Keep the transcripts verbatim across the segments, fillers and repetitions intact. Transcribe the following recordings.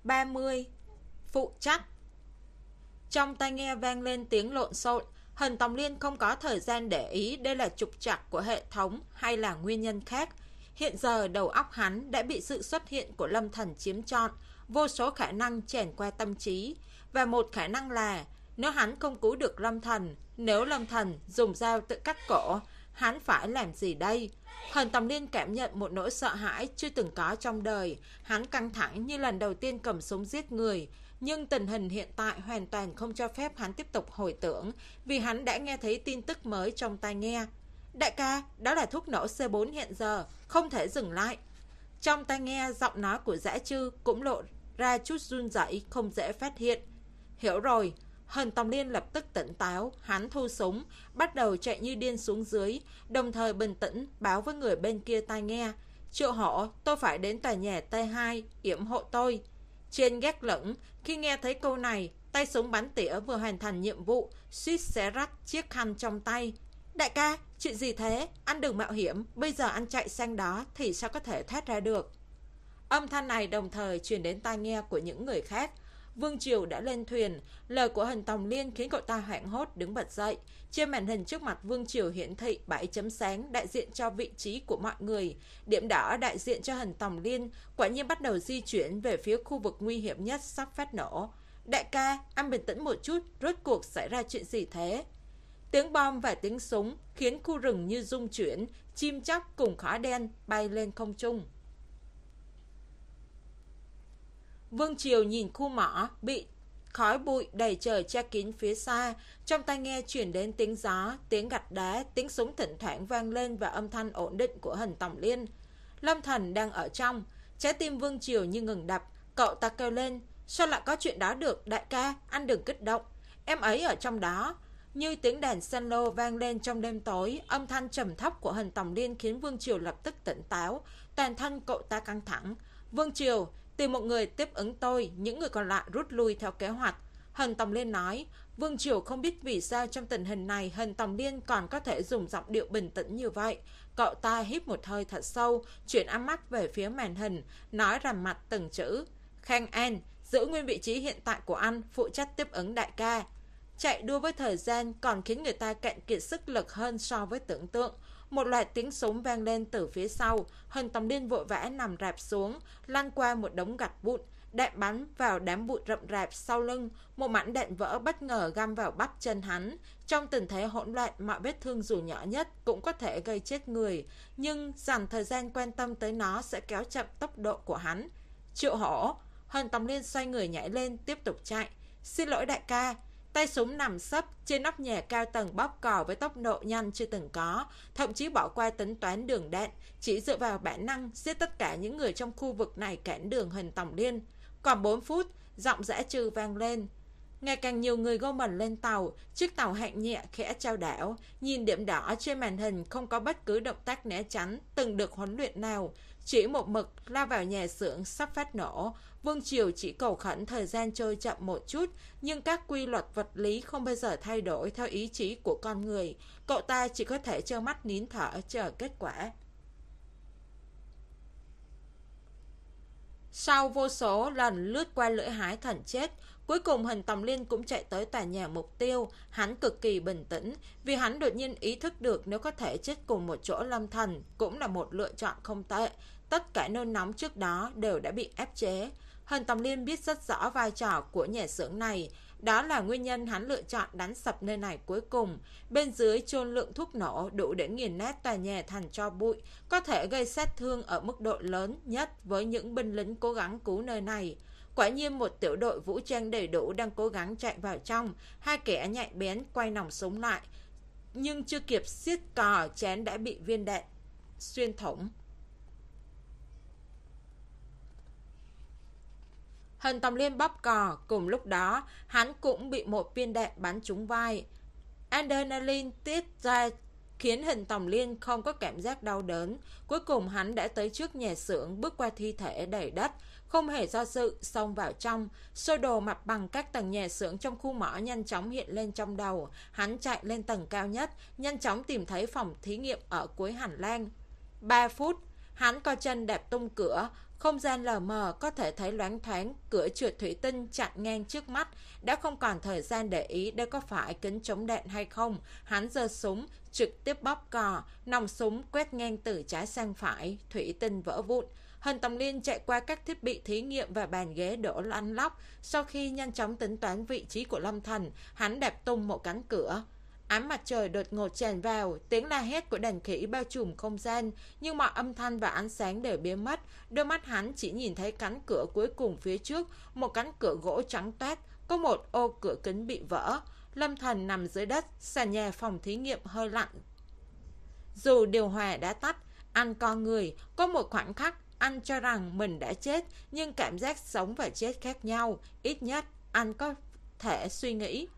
ba mươi. Phụ trách. Trong tai nghe vang lên tiếng lộn xộn. Hần Tòng Liên không có thời gian để ý đây là trục trặc của hệ thống hay là nguyên nhân khác. Hiện giờ đầu óc hắn đã bị sự xuất hiện của Lâm Thần chiếm trọn, vô số khả năng chèn qua tâm trí. Và một khả năng là nếu hắn không cứu được Lâm Thần, nếu Lâm Thần dùng dao tự cắt cổ, hắn phải làm gì đây? Hần Tòng Liên cảm nhận một nỗi sợ hãi chưa từng có trong đời. Hắn căng thẳng như lần đầu tiên cầm súng giết người. Nhưng tình hình hiện tại hoàn toàn không cho phép hắn tiếp tục hồi tưởng, vì hắn đã nghe thấy tin tức mới trong tai nghe. Đại ca, đó là thuốc nổ C bốn hiện giờ, không thể dừng lại. Trong tai nghe, giọng nói của Dã Trư cũng lộ ra chút run rẩy không dễ phát hiện. Hiểu rồi. Hần Tòng Liên lập tức tỉnh táo, hắn thu súng, bắt đầu chạy như điên xuống dưới, đồng thời bình tĩnh báo với người bên kia tai nghe. Triệu Hổ, tôi phải đến tòa nhà T hai, yểm hộ tôi. Trên gác lửng, khi nghe thấy câu này, tay súng bắn tỉa vừa hoàn thành nhiệm vụ, suýt xé rách chiếc khăn trong tay. Đại ca, chuyện gì thế? Anh đừng mạo hiểm, bây giờ anh chạy sang đó thì sao có thể thoát ra được? Âm thanh này đồng thời truyền đến tai nghe của những người khác. Vương Triều đã lên thuyền. Lời của Hần Tòng Liên khiến cậu ta hoảng hốt đứng bật dậy. Trên màn hình trước mặt Vương Triều hiển thị bảy chấm sáng đại diện cho vị trí của mọi người. Điểm đỏ đại diện cho Hần Tòng Liên quả nhiên bắt đầu di chuyển về phía khu vực nguy hiểm nhất sắp phát nổ. Đại ca, anh bình tĩnh một chút, rốt cuộc xảy ra chuyện gì thế? Tiếng bom và tiếng súng khiến khu rừng như rung chuyển, chim chóc cùng khói đen bay lên không trung. Vương Triều nhìn khu mỏ bị khói bụi đầy trời che kín phía xa. Trong tai nghe chuyển đến tiếng gió, tiếng gạch đá, tiếng súng thỉnh thoảng vang lên và âm thanh ổn định của Hần Tòng Liên. Lâm Thần đang ở trong. Trái tim Vương Triều như ngừng đập. Cậu ta kêu lên, sao lại có chuyện đó được? Đại ca, anh đừng kích động, em ấy ở trong đó. Như tiếng đàn cello vang lên trong đêm tối. Âm thanh trầm thấp của Hần Tòng Liên khiến Vương Triều lập tức tỉnh táo. Toàn thân cậu ta căng thẳng. Vương Triều, tìm một người tiếp ứng tôi, những người còn lại rút lui theo kế hoạch. Hần Tòng Liên nói. Vương Triều không biết vì sao trong tình hình này Hần Tòng Liên còn có thể dùng giọng điệu bình tĩnh như vậy. Cậu ta hít một hơi thật sâu, chuyển ánh mắt về phía màn hình, nói rằm mặt từng chữ. Khang An, giữ nguyên vị trí hiện tại của anh, phụ trách tiếp ứng đại ca. Chạy đua với thời gian còn khiến người ta cạn kiệt sức lực hơn so với tưởng tượng. Một loạt tiếng súng vang lên từ phía sau. Hần Tòng Liên vội vã nằm rạp xuống, lăn qua một đống gạch vụn. Đạn bắn vào đám bụi rậm rạp sau lưng. Một mảnh đạn vỡ bất ngờ găm vào bắp chân hắn. Trong tình thế hỗn loạn, mọi vết thương dù nhỏ nhất cũng có thể gây chết người. Nhưng dành thời gian quan tâm tới nó sẽ kéo chậm tốc độ của hắn. Triệu Hổ. Hần Tòng Liên xoay người nhảy lên, tiếp tục chạy. Xin lỗi đại ca. Tay súng nằm sấp trên nóc nhà cao tầng bóp cò với tốc độ nhanh chưa từng có, thậm chí bỏ qua tính toán đường đạn, chỉ dựa vào bản năng giết tất cả những người trong khu vực này cản đường Hần Tòng Liên. Còn bốn phút, giọng Dã Trư vang lên. Ngày càng nhiều người gom mình lên tàu, chiếc tàu hạng nhẹ khẽ chao đảo, nhìn điểm đỏ trên màn hình không có bất cứ động tác né tránh từng được huấn luyện nào, chỉ một mực lao vào nhà xưởng sắp phát nổ. Vương Triều chỉ cầu khẩn thời gian trôi chậm một chút, nhưng các quy luật vật lý không bao giờ thay đổi theo ý chí của con người. Cậu ta chỉ có thể trơ mắt nín thở chờ kết quả. Sau vô số lần lướt qua lưỡi hái thần chết, cuối cùng Hần Tòng Liên cũng chạy tới tòa nhà mục tiêu. Hắn cực kỳ bình tĩnh, vì hắn đột nhiên ý thức được nếu có thể chết cùng một chỗ Lâm Thần cũng là một lựa chọn không tệ. Tất cả nôn nóng trước đó đều đã bị áp chế. Hần Tòng Liên biết rất rõ vai trò của nhà xưởng này. Đó là nguyên nhân hắn lựa chọn đánh sập nơi này cuối cùng. Bên dưới chôn lượng thuốc nổ đủ để nghiền nát tòa nhà thành tro bụi, có thể gây sát thương ở mức độ lớn nhất với những binh lính cố gắng cứu nơi này. Quả nhiên một tiểu đội vũ trang đầy đủ đang cố gắng chạy vào trong. Hai kẻ nhạy bén quay nòng súng lại, nhưng chưa kịp siết cò, chén đã bị viên đạn xuyên thủng. Hần Tòng Liên bóp cò, cùng lúc đó hắn cũng bị một viên đạn bắn trúng vai. Adrenaline tiết ra khiến Hần Tòng Liên không có cảm giác đau đớn. Cuối cùng hắn đã tới trước nhà xưởng, bước qua thi thể đầy đất, không hề do dự xông vào trong. Sơ đồ mặt bằng các tầng nhà xưởng trong khu mỏ nhanh chóng hiện lên trong đầu. Hắn chạy lên tầng cao nhất, nhanh chóng tìm thấy phòng thí nghiệm ở cuối hành lang. Ba phút, hắn co chân đạp tung cửa, Không gian lờ mờ có thể thấy loáng thoáng cửa trượt thủy tinh chặn ngang trước mắt. Đã không còn thời gian để ý đây có phải kính chống đạn hay không. Hắn giơ súng, trực tiếp bóp cò, nòng súng quét ngang từ trái sang phải, thủy tinh vỡ vụn. Hần Tòng Liên chạy qua các thiết bị thí nghiệm và bàn ghế đổ lăn lóc. Sau khi nhanh chóng tính toán vị trí của Lâm Thần, hắn đạp tung một cánh cửa. Ánh mặt trời đột ngột tràn vào, tiếng la hét của đàn khỉ bao trùm không gian, nhưng mọi âm thanh và ánh sáng đều biến mất. Đôi mắt hắn chỉ nhìn thấy cánh cửa cuối cùng phía trước, một cánh cửa gỗ trắng toát, có một ô cửa kính bị vỡ. Lâm Thần nằm dưới đất, sàn nhà phòng thí nghiệm hơi lạnh. Dù điều hòa đã tắt, anh co người, có một khoảnh khắc anh cho rằng mình đã chết, nhưng cảm giác sống và chết khác nhau, ít nhất anh có thể suy nghĩ.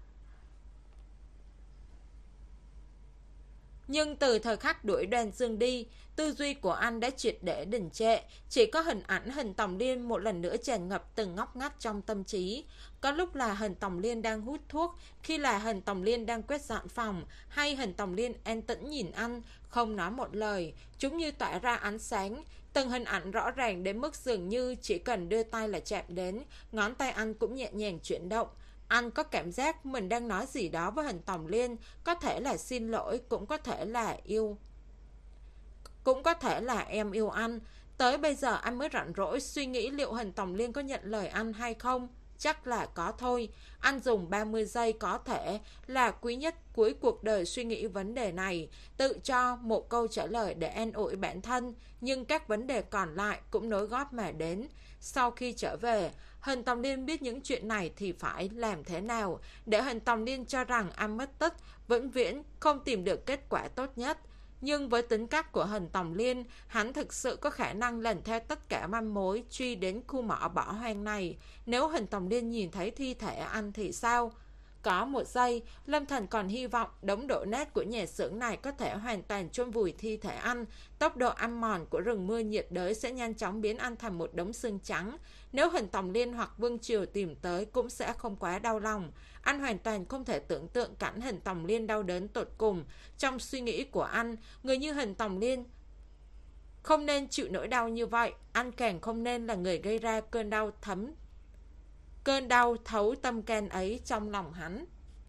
Nhưng từ thời khắc đuổi Đoàn Dương đi, tư duy của anh đã triệt để đình trệ, chỉ có hình ảnh Hình Tòng Liên một lần nữa tràn ngập từng ngóc ngách trong tâm trí. Có lúc là Hình Tòng Liên đang hút thuốc, khi là Hình Tòng Liên đang quét dọn phòng, hay Hình Tòng Liên an tĩnh nhìn anh, không nói một lời, chúng như tỏa ra ánh sáng. Từng hình ảnh rõ ràng đến mức dường như chỉ cần đưa tay là chạm đến, ngón tay anh cũng nhẹ nhàng chuyển động. Anh có cảm giác mình đang nói gì đó với Hình Tòng Liên, có thể là xin lỗi, cũng có thể là yêu. Cũng có thể là em yêu anh. Tới bây giờ anh mới rảnh rỗi suy nghĩ liệu Hình Tòng Liên có nhận lời anh hay không. Chắc là có thôi. Anh dùng ba mươi giây có thể là quý nhất cuối cuộc đời suy nghĩ vấn đề này, tự cho một câu trả lời để an ủi bản thân, nhưng các vấn đề còn lại cũng nối gót mà đến. Sau khi trở về, Hình Tòng Liên biết những chuyện này thì phải làm thế nào để Hình Tòng Liên cho rằng anh mất tích, vĩnh viễn không tìm được kết quả tốt nhất. Nhưng với tính cách của Hình Tòng Liên, hắn thực sự có khả năng lần theo tất cả manh mối truy đến khu mỏ bỏ hoang này. Nếu Hình Tòng Liên nhìn thấy thi thể anh thì sao? Có một giây, Lâm Thần còn hy vọng đống đổ nát của nhà xưởng này có thể hoàn toàn chôn vùi thi thể anh. Tốc độ ăn mòn của rừng mưa nhiệt đới sẽ nhanh chóng biến anh thành một đống xương trắng. Nếu Hình Tòng Liên hoặc Vương Triều tìm tới cũng sẽ không quá đau lòng. Anh hoàn toàn không thể tưởng tượng cảnh Hình Tòng Liên đau đớn tột cùng. Trong suy nghĩ của anh, người như Hình Tòng Liên không nên chịu nỗi đau như vậy. Anh càng không nên là người gây ra cơn đau thấm Cơn đau thấu tâm can ấy trong lòng hắn.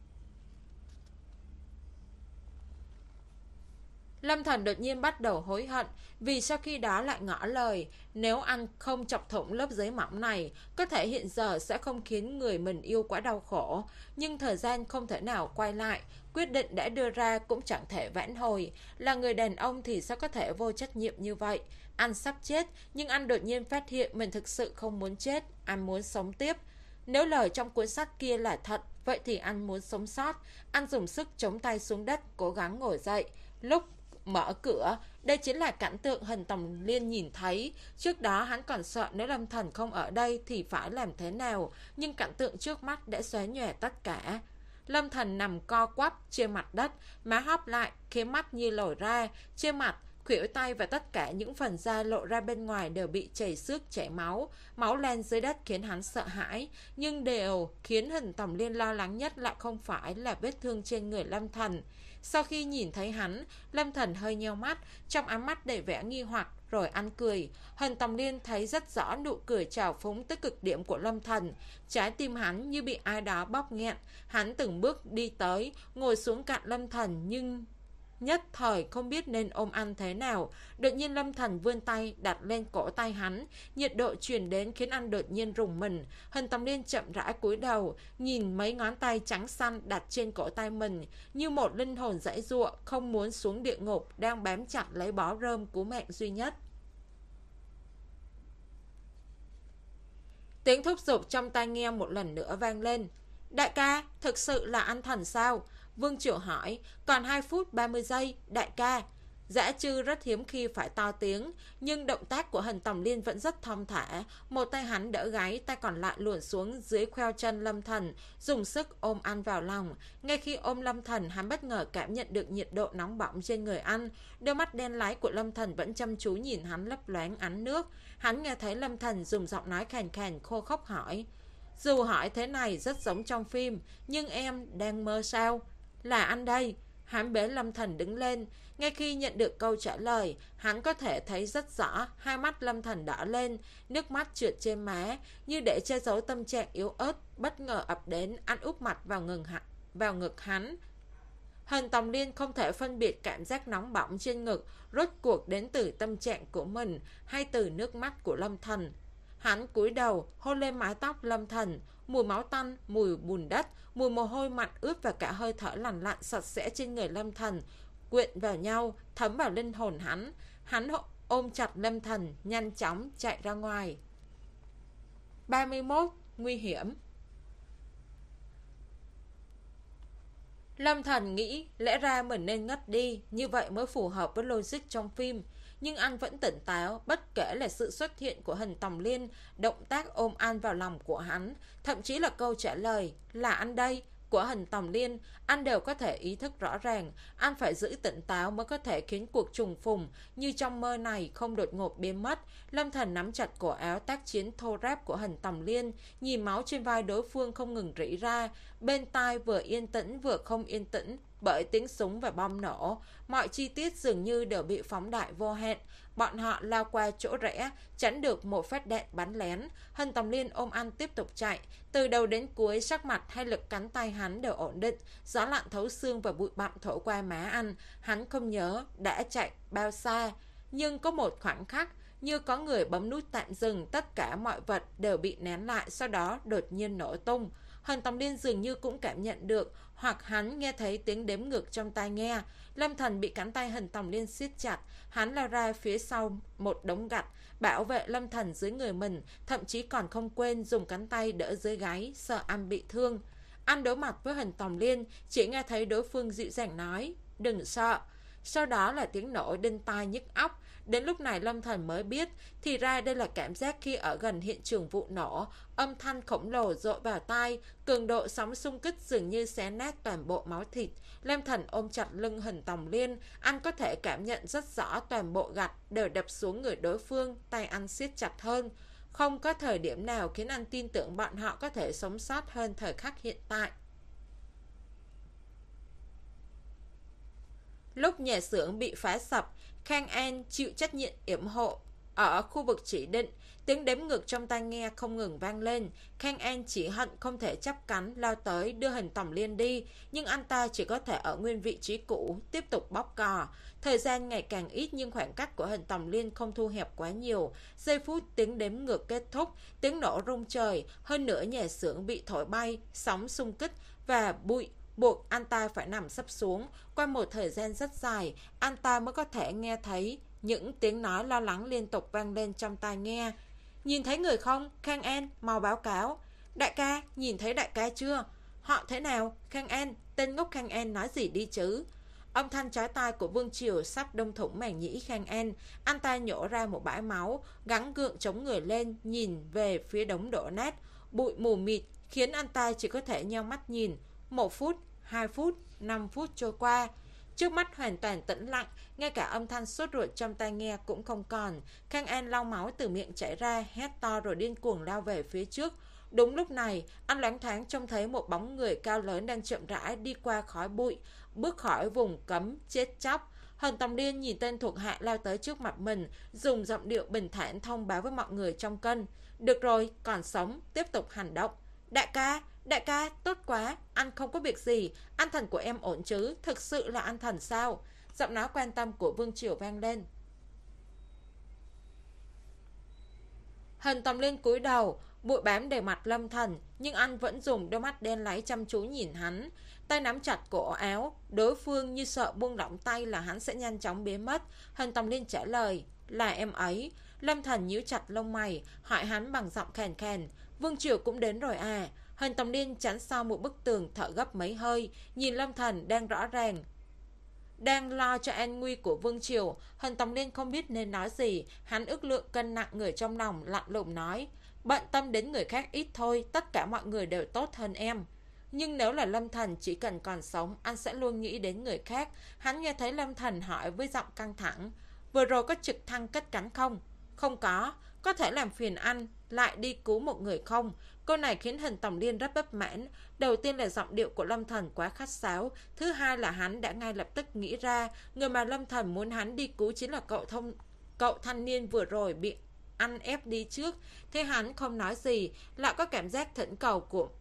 Lâm Thần đột nhiên bắt đầu hối hận, vì sau khi đó lại ngỏ lời, nếu anh không chọc thủng lớp giấy mỏng này, có thể hiện giờ sẽ không khiến người mình yêu quá đau khổ. Nhưng thời gian không thể nào quay lại, quyết định đã đưa ra cũng chẳng thể vãn hồi. Là người đàn ông thì sao có thể vô trách nhiệm như vậy? Anh sắp chết, nhưng anh đột nhiên phát hiện mình thực sự không muốn chết, anh muốn sống tiếp. Nếu lời trong cuốn sách kia là thật, vậy thì anh muốn sống sót. Anh dùng sức chống tay xuống đất, cố gắng ngồi dậy. Lúc mở cửa, đây chính là cảnh tượng Hình Tòng Liên nhìn thấy. Trước đó hắn còn sợ nếu Lâm Thần không ở đây thì phải làm thế nào, nhưng cảnh tượng trước mắt đã xóa nhòa tất cả. Lâm Thần nằm co quắp trên mặt đất, má hóp lại, khóe mắt như lồi ra. Trên mặt, khuỷu tay và tất cả những phần da lộ ra bên ngoài đều bị chảy xước chảy máu. Máu lan dưới đất khiến hắn sợ hãi. Nhưng điều khiến Hình Tòng Liên lo lắng nhất lại không phải là vết thương trên người Lâm Thần. Sau khi nhìn thấy hắn, Lâm Thần hơi nheo mắt, trong ánh mắt đầy vẻ nghi hoặc, rồi ăn cười. Hình Tòng Liên thấy rất rõ nụ cười trào phúng tới cực điểm của Lâm Thần. Trái tim hắn như bị ai đó bóp nghẹn. Hắn từng bước đi tới, ngồi xuống cạnh Lâm Thần, nhưng nhất thời không biết nên ôm anh thế nào. Đột nhiên Lâm Thần vươn tay đặt lên cổ tay hắn, nhiệt độ truyền đến khiến anh đột nhiên rùng mình. Hình Tòng Liên chậm rãi cúi đầu, nhìn mấy ngón tay trắng xanh đặt trên cổ tay mình, như một linh hồn giãy giụa không muốn xuống địa ngục, đang bám chặt lấy bó rơm cứu mạng duy nhất. Tiếng thúc giục trong tai nghe một lần nữa vang lên. Đại ca, thực sự là anh Thần sao? Vương Triều hỏi. Còn hai phút ba mươi giây, đại ca. Dã Trư rất hiếm khi phải to tiếng, nhưng động tác của Hình Tòng Liên vẫn rất thong thả. Một tay hắn đỡ gáy, tay còn lại luồn xuống dưới khoeo chân Lâm Thần, dùng sức ôm anh vào lòng. Ngay khi ôm Lâm Thần, hắn bất ngờ cảm nhận được nhiệt độ nóng bỏng trên người anh. Đôi mắt đen láy của Lâm Thần vẫn chăm chú nhìn hắn lấp loáng ánh nước. Hắn nghe thấy Lâm Thần dùng giọng nói khàn khàn khô khốc hỏi. Dù hỏi thế này rất giống trong phim, nhưng em đang mơ sao? Là anh đây. Hắn bế Lâm Thần đứng lên, Ngay khi nhận được câu trả lời, hắn có thể thấy rất rõ hai mắt Lâm Thần đỏ lên, nước mắt trượt trên má, như để che giấu tâm trạng yếu ớt bất ngờ ập đến, ăn úp mặt vào ngực hắn, vào ngực hắn. Hần Tòng Liên không thể phân biệt cảm giác nóng bỏng trên ngực rốt cuộc đến từ tâm trạng của mình hay từ nước mắt của Lâm Thần. Hắn cúi đầu hôn lên mái tóc Lâm Thần, mùi máu tanh, mùi bùn đất, mùi mồ hôi mặn ướt và cả hơi thở lằn lặn sạch sẽ trên người Lâm Thần quyện vào nhau, thấm vào linh hồn hắn. Hắn ôm chặt Lâm Thần, nhanh chóng chạy ra ngoài. ba mươi mốt. Nguy hiểm. Lâm Thần nghĩ lẽ ra mình nên ngất đi, như vậy mới phù hợp với logic trong phim. Nhưng anh vẫn tỉnh táo, bất kể là sự xuất hiện của Hần Tòng Liên, động tác ôm anh vào lòng của hắn, thậm chí là câu trả lời là anh đây của Hần Tòng Liên, anh đều có thể ý thức rõ ràng. Anh phải giữ tỉnh táo mới có thể khiến cuộc trùng phùng như trong mơ này không đột ngột biến mất. Lâm Thần nắm chặt cổ áo tác chiến thô ráp của Hần Tòng Liên, nhìn máu trên vai đối phương không ngừng rỉ ra, bên tai vừa yên tĩnh vừa không yên tĩnh bởi tiếng súng và bom nổ. Mọi chi tiết dường như đều bị phóng đại vô hạn. Bọn họ lao qua chỗ rẽ, tránh được một phát đạn bắn lén. Hân Tòng Liên ôm anh tiếp tục chạy. Từ đầu đến cuối, sắc mặt hay lực cánh tay hắn đều ổn định. Gió lạnh thấu xương và bụi bặm thổi qua má anh. Hắn không nhớ đã chạy bao xa, nhưng có một khoảnh khắc như có người bấm nút tạm dừng, tất cả mọi vật đều bị nén lại, sau đó đột nhiên nổ tung. Hân Tòng Liên dường như cũng cảm nhận được, hoặc hắn nghe thấy tiếng đếm ngược trong tai nghe. Lâm Thần bị cánh tay Hân Tòng Liên siết chặt, hắn lao ra phía sau một đống gạch, bảo vệ Lâm Thần dưới người mình, thậm chí còn không quên dùng cánh tay đỡ dưới gáy, sợ anh bị thương. Anh đối mặt với Hân Tòng Liên, chỉ nghe thấy đối phương dịu dàng nói, đừng sợ. Sau đó là tiếng nổ đinh tai nhức óc. Đến lúc này Lâm Thần mới biết, thì ra đây là cảm giác khi ở gần hiện trường vụ nổ. Âm thanh khổng lồ dội vào tai, cường độ sóng xung kích dường như xé nát toàn bộ máu thịt. Lâm Thần ôm chặt lưng Hân Tòng Liên, anh có thể cảm nhận rất rõ toàn bộ gạch đều đập xuống người đối phương, tay anh siết chặt hơn. Không có thời điểm nào khiến anh tin tưởng bọn họ có thể sống sót hơn thời khắc hiện tại. Lúc nhà xưởng bị phá sập, Khang An chịu trách nhiệm yểm hộ ở khu vực chỉ định. Tiếng đếm ngược trong tai nghe không ngừng vang lên. Khang An chỉ hận không thể chắp cánh lao tới đưa Hân Tòng Liên đi, nhưng anh ta chỉ có thể ở nguyên vị trí cũ, tiếp tục bóp cò. Thời gian ngày càng ít nhưng khoảng cách của Hân Tòng Liên không thu hẹp quá nhiều. Giây phút tiếng đếm ngược kết thúc, tiếng nổ rung trời, hơn nữa nhà xưởng bị thổi bay, sóng xung kích và bụi buộc anh ta phải nằm sấp xuống. Qua một thời gian rất dài, anh ta mới có thể nghe thấy những tiếng nói lo lắng liên tục vang lên trong tai nghe. Nhìn thấy người không? Khang An, mau báo cáo. Đại ca, nhìn thấy đại ca chưa? Họ thế nào? Khang An, tên ngốc Khang An nói gì đi chứ? Âm thanh chói tai của Vương Triều sắp đâm thủng màng nhĩ Khang An. Anh ta nhổ ra một bãi máu, gắng gượng chống người lên, nhìn về phía đống đổ nát. Bụi mù mịt khiến anh ta chỉ có thể nheo mắt nhìn. Một phút, hai phút, năm phút trôi qua. Trước mắt hoàn toàn tĩnh lặng, ngay cả âm thanh sốt ruột trong tai nghe cũng không còn. Khang An lau máu từ miệng chảy ra, hét to rồi điên cuồng lao về phía trước. Đúng lúc này, anh loáng thoáng trông thấy một bóng người cao lớn đang chậm rãi đi qua khói bụi, bước khỏi vùng cấm chết chóc. Hân Tòng Liên nhìn tên thuộc hạ lao tới trước mặt mình, dùng giọng điệu bình thản thông báo với mọi người trong cân. Được rồi, còn sống, tiếp tục hành động. Đại ca, đại ca, tốt quá, anh không có việc gì, anh thần của em ổn chứ, thực sự là anh thần sao? Giọng nói quan tâm của Vương Triều vang lên. Hân Tòng Liên cúi đầu, bụi bám đầy mặt Lâm Thần, nhưng anh vẫn dùng đôi mắt đen láy chăm chú nhìn hắn. Tay nắm chặt cổ áo, đối phương như sợ buông lỏng tay là hắn sẽ nhanh chóng biến mất. Hân Tòng Liên trả lời, là em ấy. Lâm Thần nhíu chặt lông mày, hỏi hắn bằng giọng khàn khàn, Vương Triều cũng đến rồi à? Hân Tòng Liên tránh sau một bức tường thở gấp mấy hơi, nhìn Lâm Thần đang rõ ràng đang lo cho an nguy của Vương Triều. Hân Tòng Liên không biết nên nói gì. Hắn ước lượng cân nặng người trong lòng, lạnh lùng nói, bận tâm đến người khác ít thôi, tất cả mọi người đều tốt hơn em. Nhưng nếu là Lâm Thần, chỉ cần còn sống, anh sẽ luôn nghĩ đến người khác. Hắn nghe thấy Lâm Thần hỏi với giọng căng thẳng, vừa rồi có trực thăng cất cánh không? Không có, có thể làm phiền anh lại đi cứu một người không? Câu này khiến Hình Tòng Liên rất bất mãn. Đầu tiên là giọng điệu của Lâm Thần quá khách sáo. Thứ hai là hắn đã ngay lập tức nghĩ ra người mà Lâm Thần muốn hắn đi cứu chính là cậu thông cậu thanh niên vừa rồi bị ăn ép đi trước. Thế hắn không nói gì, lại có cảm giác thỉnh cầu của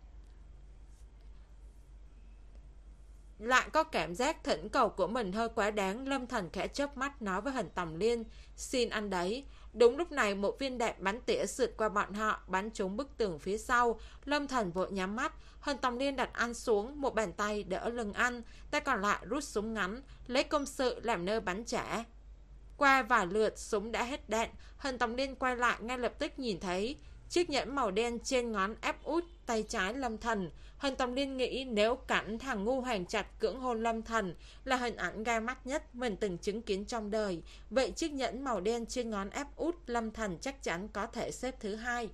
lại có cảm giác thỉnh cầu của mình hơi quá đáng. Lâm Thần khẽ chớp mắt nói với Hình Tòng Liên, xin ăn đấy. Đúng lúc này một viên đạn bắn tỉa sượt qua bọn họ, bắn trúng bức tường phía sau. Lâm Thần vội nhắm mắt. Hình Tòng Liên đặt ăn xuống, một bàn tay đỡ lưng ăn, tay còn lại rút súng ngắn, lấy công sự làm nơi bắn trả. Qua vài lượt súng đã hết đạn, Hình Tòng Liên quay lại ngay lập tức nhìn thấy chiếc nhẫn màu đen trên ngón áp út tay trái Lâm Thần. Hình Tòng Liên nghĩ nếu cảnh thằng ngu hoàng chặt cưỡng hôn Lâm Thần là hình ảnh gai mắt nhất mình từng chứng kiến trong đời, vậy chiếc nhẫn màu đen trên ngón áp út Lâm Thần chắc chắn có thể xếp thứ hai.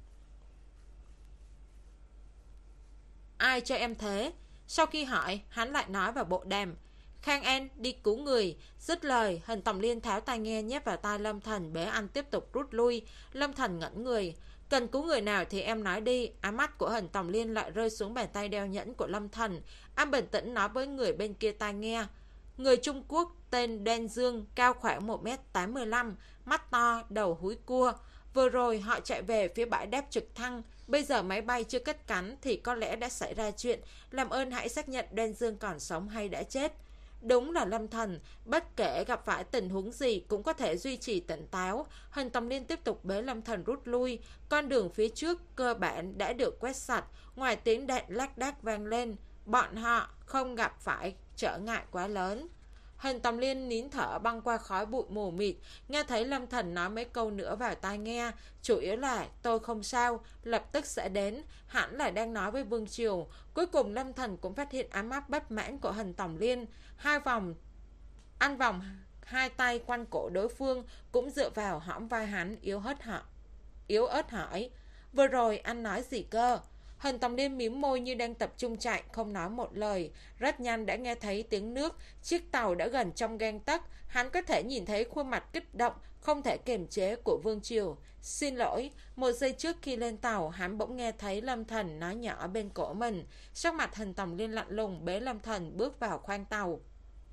Ai cho em thế? Sau khi hỏi, hắn lại nói vào bộ đàm, Khang An đi cứu người. Dứt lời, Hình Tòng Liên tháo tai nghe nhét vào tai Lâm Thần, bế anh tiếp tục rút lui. Lâm Thần ngẩn người. Cần cứu người nào thì em nói đi. Ánh mắt của Hình Tòng Liên lại rơi xuống bàn tay đeo nhẫn của Lâm Thần. Anh bình tĩnh nói với người bên kia tai nghe, người Trung Quốc tên Đen Dương, cao khoảng một mét tám mươi lăm, mắt to, đầu húi cua. Vừa rồi họ chạy về phía bãi đáp trực thăng. Bây giờ máy bay chưa cất cánh thì có lẽ đã xảy ra chuyện. Làm ơn hãy xác nhận Đen Dương còn sống hay đã chết. Đúng là Lâm Thần, bất kể gặp phải tình huống gì cũng có thể duy trì tỉnh táo. Hình Tòng Liên tiếp tục bế Lâm Thần rút lui. Con đường phía trước cơ bản đã được quét sạch. Ngoài tiếng đạn lác đác vang lên, bọn họ không gặp phải trở ngại quá lớn. Hình Tòng Liên nín thở băng qua khói bụi mù mịt, nghe thấy Lâm Thần nói mấy câu nữa vào tai nghe, chủ yếu là tôi không sao, lập tức sẽ đến. Hẳn là đang nói với Vương Triều. Cuối cùng Lâm Thần cũng phát hiện ám áp bất mãn của Hình Tòng Liên. Hai vòng ăn vòng hai tay quanh cổ đối phương, cũng dựa vào hõm vai hắn, yếu ớt họ yếu ớt hỏi, vừa rồi anh nói gì cơ? Hình Tòng Liên mím môi như đang tập trung chạy, không nói một lời. Rất nhanh đã nghe thấy tiếng nước, chiếc tàu đã gần trong gang tấc. Hắn có thể nhìn thấy khuôn mặt kích động, không thể kiềm chế của Vương Triều. Xin lỗi. Một giây trước khi lên tàu, hắn bỗng nghe thấy Lâm Thần nói nhỏ bên cổ mình. Sắc mặt Hình Tòng Liên lạnh lùng, bế Lâm Thần bước vào khoang tàu.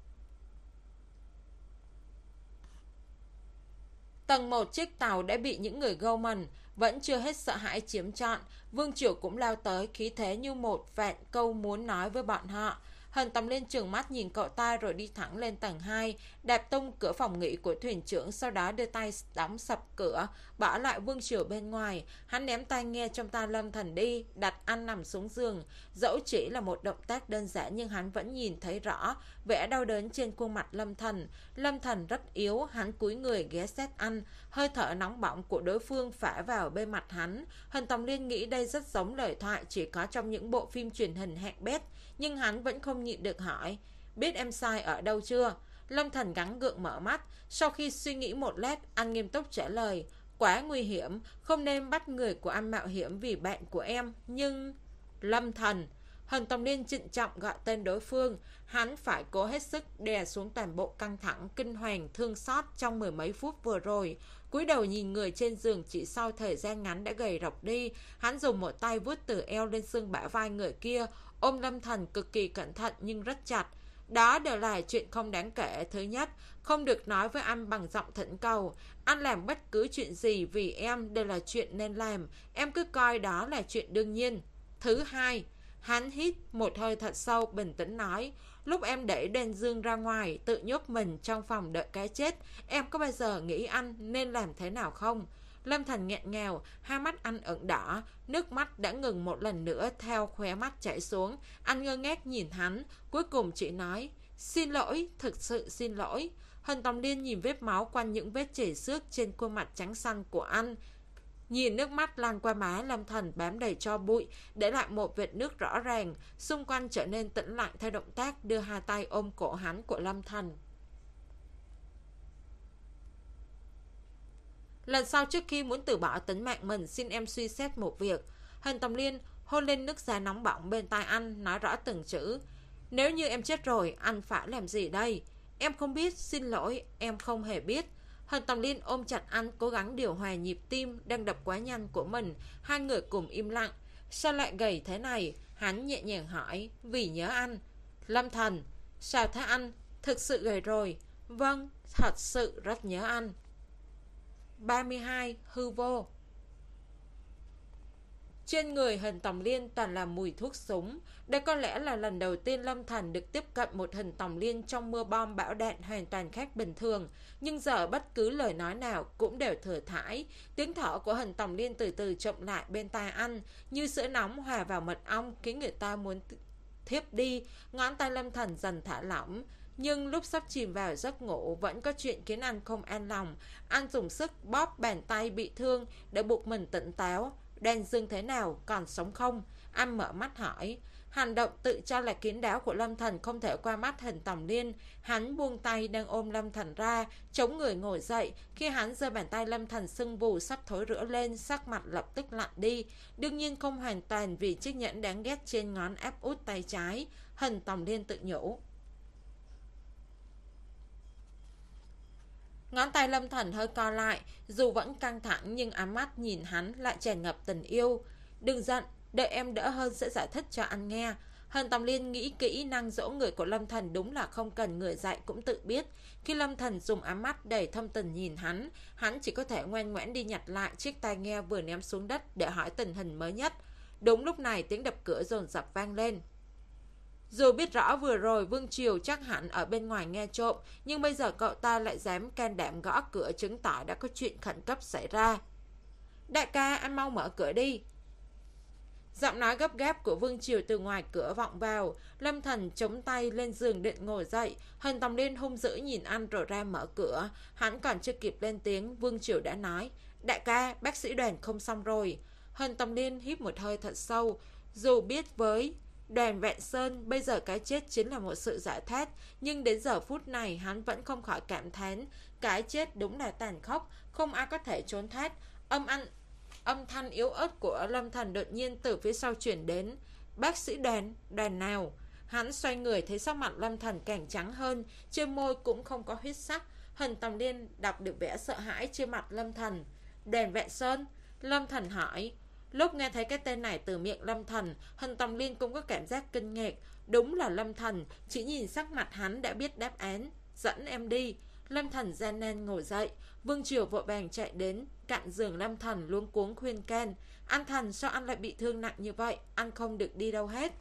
Tầng một chiếc tàu đã bị những người Goldman vẫn chưa hết sợ hãi chiếm trọn. Vương Triều cũng lao tới, khí thế như một vạn câu muốn nói với bọn họ. Hình Tòng Liên trừng mắt nhìn cậu ta rồi đi thẳng lên tầng hai, đạp tung cửa phòng nghỉ của thuyền trưởng, sau đó đưa tay đóng sập cửa, bỏ lại Vương Triều bên ngoài. Hắn ném tai nghe trong tai Lâm Thần đi, đặt anh nằm xuống giường. Dẫu chỉ là một động tác đơn giản nhưng hắn vẫn nhìn thấy rõ vẻ đau đớn trên khuôn mặt Lâm Thần. Lâm Thần rất yếu, hắn cúi người ghé sát anh, hơi thở nóng bỏng của đối phương phả vào bên mặt hắn. Hình Tòng Liên nghĩ đây rất giống lời thoại chỉ có trong những bộ phim truyền hình hạng bét, nhưng hắn vẫn không nhịn được hỏi, biết em sai ở đâu chưa? Lâm Thần gắng gượng mở mắt. Sau khi suy nghĩ một lát, anh nghiêm túc trả lời, quá nguy hiểm, không nên bắt người của anh mạo hiểm vì bạn của em. Nhưng... Lâm Thần. Hình Tòng Liên trịnh trọng gọi tên đối phương. Hắn phải cố hết sức đè xuống toàn bộ căng thẳng, kinh hoàng, thương xót trong mười mấy phút vừa rồi. Cúi đầu nhìn người trên giường, chỉ sau thời gian ngắn đã gầy rộc đi. Hắn dùng một tay vuốt từ eo lên xương bả vai người kia, ôm Lâm Thần cực kỳ cẩn thận nhưng rất chặt. Đó đều là chuyện không đáng kể. Thứ nhất, không được nói với anh bằng giọng thỉnh cầu. Anh làm bất cứ chuyện gì vì em đều là chuyện nên làm, em cứ coi đó là chuyện đương nhiên. Thứ hai, hắn hít một hơi thật sâu, bình tĩnh nói, lúc em đẩy Đen Dương ra ngoài, tự nhốt mình trong phòng đợi cái chết, em có bao giờ nghĩ anh nên làm thế nào không? Lâm Thần nghẹn ngào, hai mắt anh ửng đỏ, nước mắt đã ngừng một lần nữa theo khóe mắt chảy xuống. Anh ngơ ngác nhìn hắn, cuối cùng chỉ nói, xin lỗi, thực sự xin lỗi. Hình Tòng Liên nhìn vết máu quanh những vết chảy xước trên khuôn mặt trắng xanh của anh, nhìn nước mắt lan qua má Lâm Thần bám đầy tro bụi, để lại một vệt nước rõ ràng. Xung quanh trở nên tĩnh lặng theo động tác đưa hai tay ôm cổ hắn của Lâm Thần. Lần sau trước khi muốn từ bỏ tính mạng mình, xin em suy xét một việc. Hình Tòng Liên hôn lên nước da nóng bỏng bên tai anh, nói rõ từng chữ. Nếu như em chết rồi, anh phải làm gì đây? Em không biết, xin lỗi, em không hề biết. Hân Tòng Liên ôm chặt anh, cố gắng điều hòa nhịp tim đang đập quá nhanh của mình. Hai người cùng im lặng. Sao lại gầy thế này? Hắn nhẹ nhàng hỏi. Vì nhớ anh. Lâm Thần. Sao thế anh? Thực sự gầy rồi. Vâng, thật sự rất nhớ anh. ba mươi hai. Hư vô. Trên người Hân Tòng Liên toàn là mùi thuốc súng. Đây có lẽ là lần đầu tiên Lâm Thần được tiếp cận một Hân Tòng Liên trong mưa bom bão đạn hoàn toàn khác bình thường. Nhưng giờ bất cứ lời nói nào cũng đều thừa thãi. Tiếng thở của Hân Tòng Liên từ từ chậm lại bên tai anh, như sữa nóng hòa vào mật ong, khiến người ta muốn thiếp đi. Ngón tay Lâm Thần dần thả lỏng. Nhưng lúc sắp chìm vào giấc ngủ, vẫn có chuyện khiến anh không an lòng. Anh dùng sức bóp bàn tay bị thương để buộc mình tỉnh táo. Đen Dương thế nào? Còn sống không? Anh mở mắt hỏi. Hành động tự cho là kín đáo của Lâm Thần không thể qua mắt Hân Tòng Liên. Hắn buông tay đang ôm Lâm Thần ra, chống người ngồi dậy. Khi hắn giơ bàn tay Lâm Thần sưng vù sắp thối rữa lên, sắc mặt lập tức lặn đi. Đương nhiên không hoàn toàn vì chiếc nhẫn đáng ghét trên ngón áp út tay trái. Hân Tòng Liên tự nhủ. Ngón tay Lâm Thần hơi co lại, dù vẫn căng thẳng nhưng ám mắt nhìn hắn lại tràn ngập tình yêu. Đừng giận, đợi em đỡ hơn sẽ giải thích cho anh nghe. Hân Tòng Liên nghĩ kỹ năng dỗ người của Lâm Thần đúng là không cần người dạy cũng tự biết. Khi Lâm Thần dùng ám mắt đầy thâm tình nhìn hắn, hắn chỉ có thể ngoan ngoãn đi nhặt lại chiếc tai nghe vừa ném xuống đất để hỏi tình hình mới nhất. Đúng lúc này tiếng đập cửa dồn dập vang lên. Dù biết rõ vừa rồi Vương Triều chắc hẳn ở bên ngoài nghe trộm, nhưng bây giờ cậu ta lại dám can đảm gõ cửa, chứng tỏ đã có chuyện khẩn cấp xảy ra. Đại ca, anh mau mở cửa đi. Giọng nói gấp gáp của Vương Triều từ ngoài cửa vọng vào. Lâm Thần chống tay lên giường định ngồi dậy. Hân Tòng Liên hung dữ nhìn anh rồi ra mở cửa. Hắn còn chưa kịp lên tiếng, Vương Triều đã nói. Đại ca, bác sĩ Đoàn không xong rồi. Hân Tòng Liên hít một hơi thật sâu. Dù biết với Đoàn Vạn Sơn bây giờ cái chết chính là một sự giải thoát, nhưng đến giờ phút này hắn vẫn không khỏi cảm thán. Cái chết đúng là tàn khốc, không ai có thể trốn thoát. Âm ăn Âm thanh yếu ớt của Lâm Thần đột nhiên từ phía sau chuyển đến. Bác sĩ Đoàn, đoàn nào? Hắn xoay người thấy sắc mặt Lâm Thần càng trắng hơn, trên môi cũng không có huyết sắc. Hân Tòng Liên đọc được vẻ sợ hãi trên mặt Lâm Thần. Đoàn Vạn Sơn? Lâm Thần hỏi. Lúc nghe thấy cái tên này từ miệng Lâm Thần, Hân Tòng Liên cũng có cảm giác kinh ngạc. Đúng là Lâm Thần, chỉ nhìn sắc mặt hắn đã biết đáp án. Dẫn em đi. Lâm Thần gian nan ngồi dậy. Vương Triều vội vàng chạy đến cạnh giường Lâm Thần, luống cuống khuyên can. Anh Thần, sao anh lại bị thương nặng như vậy? Anh không được đi đâu hết.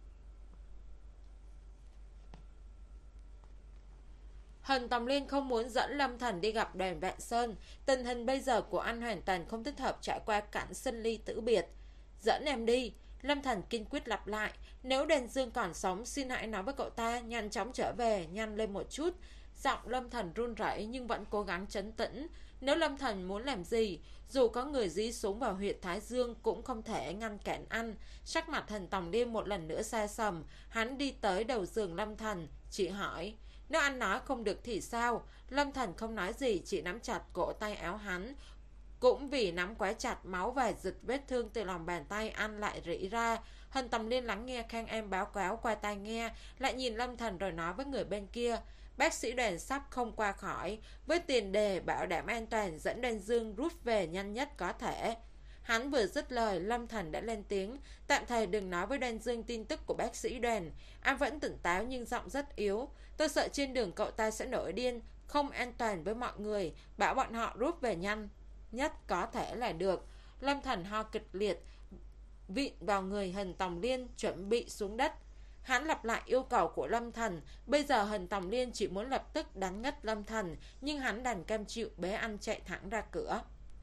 Hân Tòng Liên không muốn dẫn Lâm Thần đi gặp Đoàn Vạn Sơn. Tình hình bây giờ của anh hoàn toàn không thích hợp trải qua cảnh sinh ly tử biệt. Dẫn em đi. Lâm Thần kiên quyết lặp lại. Nếu Đoàn Dương còn sống, xin hãy nói với cậu ta nhanh chóng trở về, nhanh lên một chút. Giọng Lâm Thần run rẩy nhưng vẫn cố gắng trấn tĩnh. Nếu Lâm Thần muốn làm gì, dù có người dí súng vào huyệt Thái Dương cũng không thể ngăn cản anh. Sắc mặt Hân Tòng Liên một lần nữa xa sầm. Hắn đi tới đầu giường Lâm Thần, chỉ hỏi. Nếu anh nói không được thì sao? Lâm Thần không nói gì, chỉ nắm chặt cổ tay áo hắn. Cũng vì nắm quá chặt, máu và dịch vết thương từ lòng bàn tay anh lại rỉ ra. Hân Tòng Liên lắng nghe Khang Em báo cáo qua tai nghe, lại nhìn Lâm Thần rồi nói với người bên kia. Bác sĩ Đoàn sắp không qua khỏi, với tiền đề bảo đảm an toàn dẫn Đoàn Dương rút về nhanh nhất có thể. Hắn vừa dứt lời, Lâm Thần đã lên tiếng. Tạm thời đừng nói với Đoàn Dương tin tức của bác sĩ Đoàn. Anh vẫn tỉnh táo nhưng giọng rất yếu. Tôi sợ trên đường cậu ta sẽ nổi điên, không an toàn với mọi người. Bảo bọn họ rút về nhanh nhất có thể là được. Lâm Thần ho kịch liệt, vịn vào người Hân Tòng Liên, chuẩn bị xuống đất. Hắn lặp lại yêu cầu của Lâm Thần. Bây giờ Hân Tòng Liên chỉ muốn lập tức đánh ngất Lâm Thần, nhưng hắn đành cam chịu bế anh chạy thẳng ra cửa.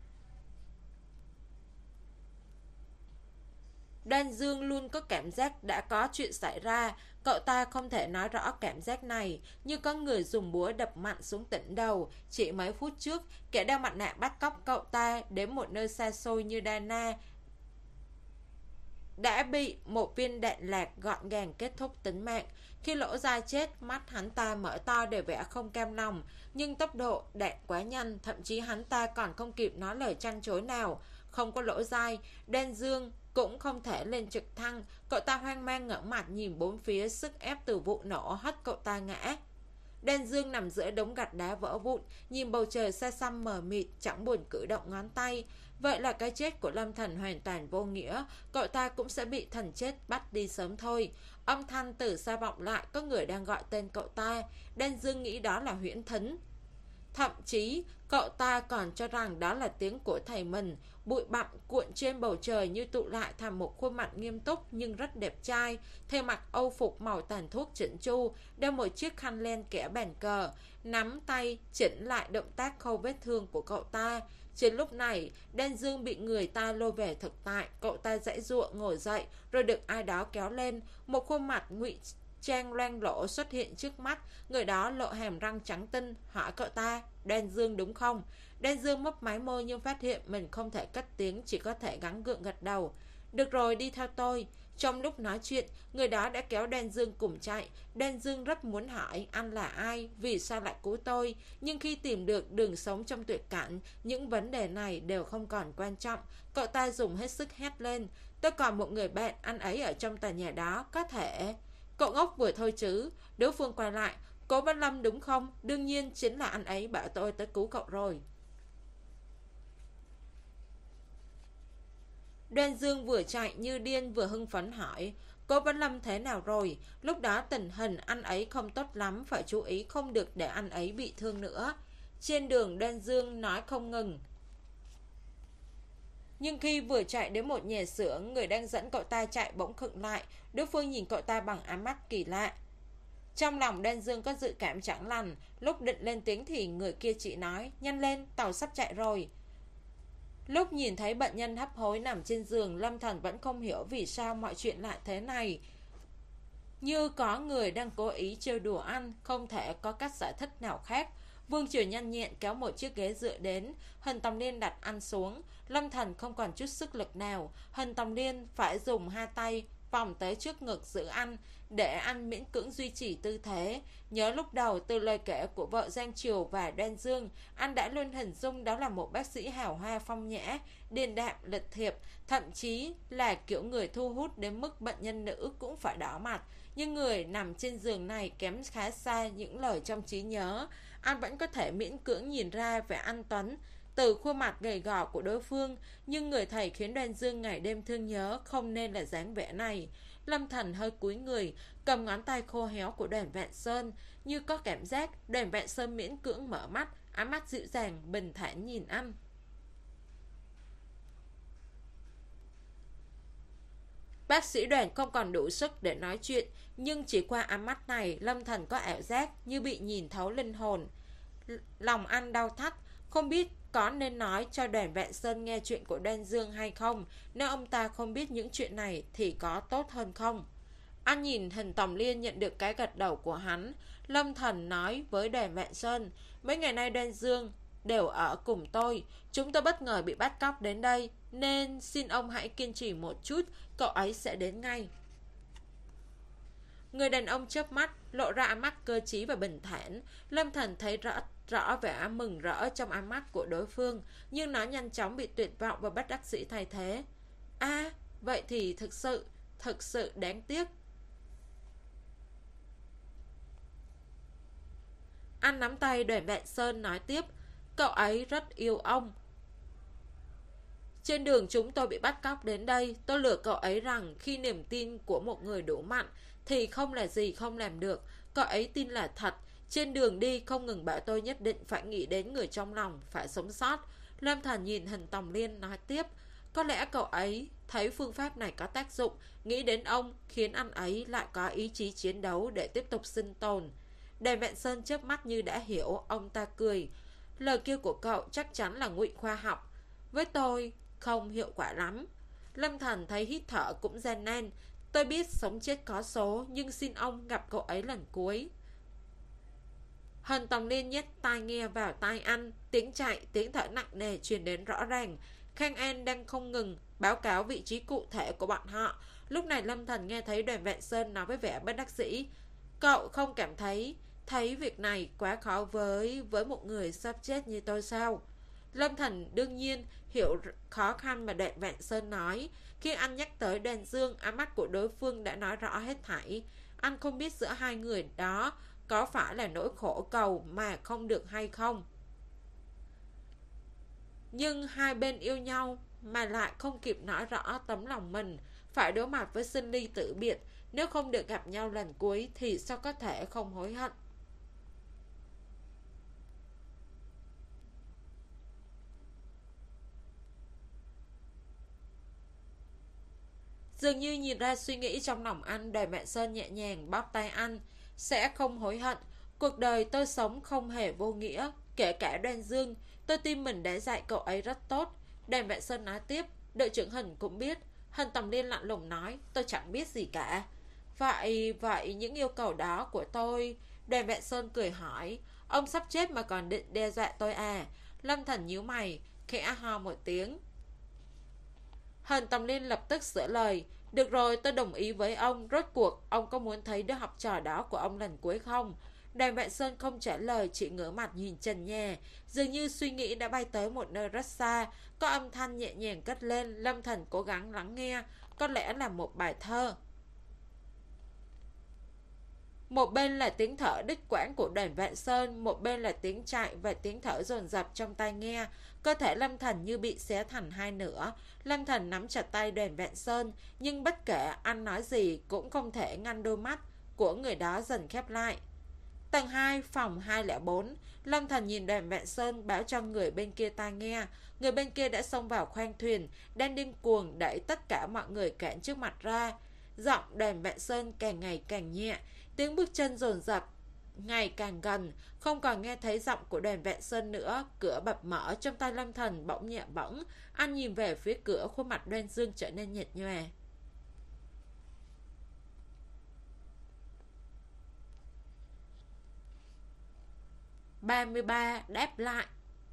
Đoan Dương luôn có cảm giác đã có chuyện xảy ra. Cậu ta không thể nói rõ cảm giác này, như có người dùng búa đập mạnh xuống tĩnh đầu. Chỉ mấy phút trước, kẻ đeo mặt nạ bắt cóc cậu ta đến một nơi xa xôi như Dana đã bị một viên đạn lạc gọn gàng kết thúc tính mạng. Khi Lỗ Giai chết, mắt hắn ta mở to để vẻ không cam lòng, nhưng tốc độ đạn quá nhanh, thậm chí hắn ta còn không kịp nói lời trăn trối nào. Không có Lỗ Giai, Đoan Dương cũng không thể lên trực thăng. Cậu ta hoang mang ngẩng mặt nhìn bốn phía, sức ép từ vụ nổ hất cậu ta ngã. Đen Dương nằm giữa đống gạch đá vỡ vụn, nhìn bầu trời xa xăm mờ mịt, chẳng buồn cử động ngón tay. Vậy là cái chết của Lâm Thần hoàn toàn vô nghĩa, cậu ta cũng sẽ bị thần chết bắt đi sớm thôi. Âm thanh từ xa vọng lại, có người đang gọi tên cậu ta. Đen Dương nghĩ đó là Huyễn Thính. Thậm chí, cậu ta còn cho rằng đó là tiếng của thầy mình. Bụi bặm cuộn trên bầu trời như tụ lại thành một khuôn mặt nghiêm túc nhưng rất đẹp trai. Theo mặc âu phục màu tàn thuốc chỉnh chu, đeo một chiếc khăn len kẻ bàn cờ, nắm tay chỉnh lại động tác khâu vết thương của cậu ta. Trên lúc này, Đen Dương bị người ta lôi về thực tại. Cậu ta giãy giụa ngồi dậy, rồi được ai đó kéo lên. Một khuôn mặt ngụy trang loang lổ xuất hiện trước mắt. Người đó lộ hàm răng trắng tinh, hỏi cậu ta: Đen Dương đúng không? Đen Dương mấp máy môi nhưng phát hiện mình không thể cất tiếng, chỉ có thể gắng gượng gật đầu. Được rồi, đi theo tôi. Trong lúc nói chuyện, người đó đã kéo Đen Dương cùng chạy. Đen Dương rất muốn hỏi anh là ai, vì sao lại cứu tôi. Nhưng khi tìm được đường sống trong tuyệt cảnh, những vấn đề này đều không còn quan trọng. Cậu ta dùng hết sức hét lên: tôi còn một người bạn, anh ấy ở trong tòa nhà đó, có thể... Cậu ngốc vừa thôi chứ. Đối phương quay lại: Cố Văn Lâm đúng không? Đương nhiên chính là anh ấy bảo tôi tới cứu cậu rồi. Đoan Dương vừa chạy như điên vừa hưng phấn hỏi: Cố Văn Lâm thế nào rồi? Lúc đó tình hình anh ấy không tốt lắm, phải chú ý không được để anh ấy bị thương nữa. Trên đường Đoan Dương nói không ngừng. Nhưng khi vừa chạy đến một nhà xưởng, người đang dẫn cậu ta chạy bỗng khựng lại. Đối phương nhìn cậu ta bằng ánh mắt kỳ lạ. Trong lòng Đen Dương có dự cảm chẳng lành. Lúc định lên tiếng thì người kia chỉ nói: nhanh lên, tàu sắp chạy rồi. Lúc nhìn thấy bệnh nhân hấp hối nằm trên giường, Lâm Thần vẫn không hiểu vì sao mọi chuyện lại thế này. Như có người đang cố ý trêu đùa anh, không thể có cách giải thích nào khác. Vương Triều nhanh nhẹn kéo một chiếc ghế dựa đến, Hình Tòng Liên đặt anh xuống. Lâm Thần không còn chút sức lực nào, Hình Tòng Liên phải dùng hai tay vòng tới trước ngực giữ anh, để anh miễn cưỡng duy trì tư thế. Nhớ lúc đầu từ lời kể của vợ Giang Triều và Đoan Dương, anh đã luôn hình dung đó là một bác sĩ hào hoa phong nhã, điềm đạm lịch thiệp, thậm chí là kiểu người thu hút đến mức bệnh nhân nữ cũng phải đỏ mặt. Nhưng người nằm trên giường này kém khá xa những lời trong trí nhớ. Anh vẫn có thể miễn cưỡng nhìn ra vẻ anh tuấn từ khuôn mặt gầy gò của đối phương, nhưng người thầy khiến Đoan Dương ngày đêm thương nhớ không nên là dáng vẻ này. Lâm Thần hơi cúi người, cầm ngón tay khô héo của Đoàn Vạn Sơn, như có cảm giác. Đoàn Vạn Sơn miễn cưỡng mở mắt, ánh mắt dịu dàng, bình thản nhìn anh. Bác sĩ Đoàn không còn đủ sức để nói chuyện, nhưng chỉ qua ánh mắt này, Lâm Thần có ảo giác như bị nhìn thấu linh hồn. Lòng anh đau thắt, không biết có nên nói cho Đoàn Vạn Sơn nghe chuyện của Đoan Dương hay không. Nếu ông ta không biết những chuyện này thì có tốt hơn không? Anh nhìn Hình Tòng Liên nhận được cái gật đầu của hắn. Lâm Thần nói với Đoàn Vạn Sơn: mấy ngày nay Đoan Dương đều ở cùng tôi. Chúng tôi bất ngờ bị bắt cóc đến đây, nên xin ông hãy kiên trì một chút, cậu ấy sẽ đến ngay. Người đàn ông chớp mắt, lộ ra ánh mắt cơ trí và bình thản. Lâm Thần thấy rõ rõ vẻ mừng rỡ trong ánh mắt của đối phương, nhưng nó nhanh chóng bị tuyệt vọng và bất đắc dĩ thay thế. À, vậy thì thực sự, thực sự đáng tiếc. Anh nắm tay Đoàn Vạn Sơn nói tiếp: cậu ấy rất yêu ông. Trên đường chúng tôi bị bắt cóc đến đây, tôi lừa cậu ấy rằng khi niềm tin của một người đủ mạnh thì không là gì không làm được. Cậu ấy tin là thật. Trên đường đi không ngừng bảo tôi nhất định phải nghĩ đến người trong lòng, phải sống sót. Lâm Thần nhìn Hình Tòng Liên nói tiếp: có lẽ cậu ấy thấy phương pháp này có tác dụng, nghĩ đến ông, khiến anh ấy lại có ý chí chiến đấu để tiếp tục sinh tồn. Đoàn Vạn Sơn chớp mắt như đã hiểu, ông ta cười: lời kia của cậu chắc chắn là ngụy khoa học, với tôi không hiệu quả lắm. Lâm Thần thấy hít thở cũng gian nan: tôi biết sống chết có số, nhưng xin ông gặp cậu ấy lần cuối. Hình Tòng Liên nhét tai nghe vào tai anh, tiếng chạy, tiếng thở nặng nề truyền đến rõ ràng. Khang An đang không ngừng báo cáo vị trí cụ thể của bọn họ. Lúc này Lâm Thần nghe thấy Đoàn Vạn Sơn nói với vẻ bất đắc dĩ: cậu không cảm thấy thấy việc này quá khó với với một người sắp chết như tôi sao? Lâm Thần đương nhiên hiểu khó khăn mà Đoàn Vạn Sơn nói. Khi anh nhắc tới Đoan Dương, ánh mắt của đối phương đã nói rõ hết thảy. Anh không biết giữa hai người đó có phải là nỗi khổ cầu mà không được hay không? Nhưng hai bên yêu nhau mà lại không kịp nói rõ tấm lòng mình, phải đối mặt với sinh ly tử biệt. Nếu không được gặp nhau lần cuối thì sao có thể không hối hận? Dường như nhìn ra suy nghĩ trong lòng anh, Đoàn Vạn Sơn nhẹ nhàng bóp tay anh. Sẽ không hối hận. Cuộc đời tôi sống không hề vô nghĩa. Kể cả Đoan Dương, tôi tin mình đã dạy cậu ấy rất tốt. Đoàn Vạn Sơn nói tiếp. Đội trưởng Hình cũng biết. Hình Tầm Liên lạnh lùng nói. Tôi chẳng biết gì cả. Vậy, vậy những yêu cầu đó của tôi... Đoàn Vạn Sơn cười hỏi. Ông sắp chết mà còn định đe dọa tôi à? Lâm Thần nhíu mày, khẽ ho một tiếng. Hình Tầm Liên lập tức sửa lời. Được rồi, tôi đồng ý với ông. Rốt cuộc ông có muốn thấy đứa học trò đó của ông lần cuối không? Đoàn Vạn Sơn không trả lời, chỉ ngửa mặt nhìn trần nhà. Dường như suy nghĩ đã bay tới một nơi rất xa. Có âm thanh nhẹ nhàng cất lên. Lâm Thần cố gắng lắng nghe. Có lẽ là một bài thơ. Một bên là tiếng thở đứt quãng của Đoàn Vạn Sơn, một bên là tiếng chạy và tiếng thở dồn dập trong tai nghe. Cơ thể Lâm Thần như bị xé thành hai nửa. Lâm Thần nắm chặt tay Đoàn Vạn Sơn, nhưng bất kể anh nói gì cũng không thể ngăn đôi mắt của người đó dần khép lại. Tầng hai, phòng hai không bốn. Lâm Thần nhìn Đoàn Vạn Sơn, báo cho người bên kia tai nghe. Người bên kia đã xông vào khoang thuyền, đang điên cuồng đẩy tất cả mọi người cản trước mặt ra. Giọng Đoàn Vạn Sơn càng ngày càng nhẹ, tiếng bước chân dồn dập ngày càng gần. Không còn nghe thấy giọng của Đoàn Vạn Sơn nữa. Cửa bập mở, trong tay Lâm Thần bỗng nhẹ bỗng. Anh nhìn về phía cửa, khuôn mặt Đoan Dương trở nên nhợt nhòe. ba mươi ba đáp lại.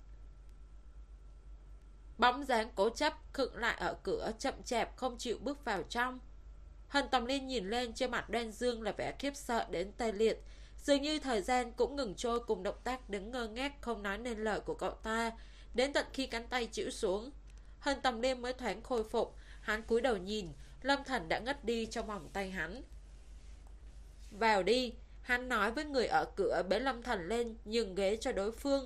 Bóng dáng cố chấp khựng lại ở cửa, chậm chạp không chịu bước vào trong. Hình Tầm Liên nhìn lên, trên mặt Đoan Dương là vẻ khiếp sợ đến tê liệt. Dường như thời gian cũng ngừng trôi cùng động tác đứng ngơ ngác không nói nên lời của cậu ta, đến tận khi cánh tay chịu xuống. Hình Tầm Liên mới thoáng khôi phục. Hắn cúi đầu nhìn, Lâm Thần đã ngất đi trong vòng tay hắn. Vào đi, hắn nói với người ở cửa, bế Lâm Thần lên, nhường ghế cho đối phương.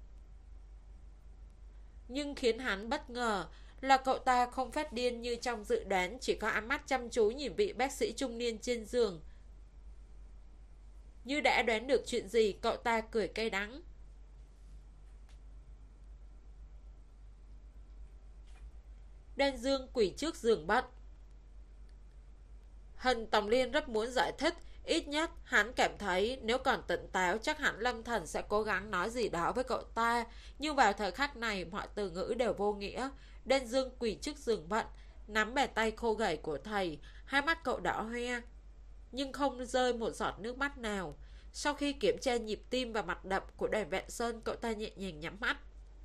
Nhưng khiến hắn bất ngờ là cậu ta không phát điên như trong dự đoán, chỉ có ánh mắt chăm chú nhìn vị bác sĩ trung niên trên giường. Như đã đoán được chuyện gì, cậu ta cười cay đắng. Đoan Dương quỳ trước giường bận. Hình Tầm Liên rất muốn giải thích. Ít nhất hắn cảm thấy nếu còn tỉnh táo chắc hẳn Lâm Thần sẽ cố gắng nói gì đó với cậu ta. Nhưng vào thời khắc này mọi từ ngữ đều vô nghĩa. Đoan Dương quỳ trước giường bận, nắm bè tay khô gầy của thầy. Hai mắt cậu đỏ hoe, nhưng không rơi một giọt nước mắt nào. Sau khi kiểm tra nhịp tim và mặt đập của Đoàn Vạn Sơn, cậu ta nhẹ nhàng nhắm mắt.